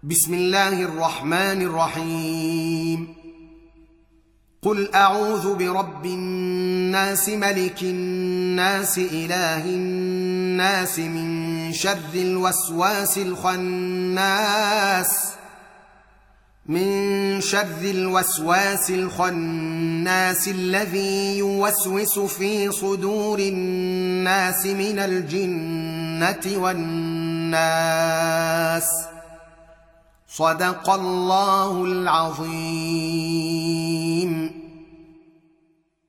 بسم الله الرحمن الرحيم. قل أعوذ برب الناس ملك الناس إله الناس من شر الوسواس الخناس الذي يوسوس في صدور الناس من الجنة والناس. صدق الله العظيم.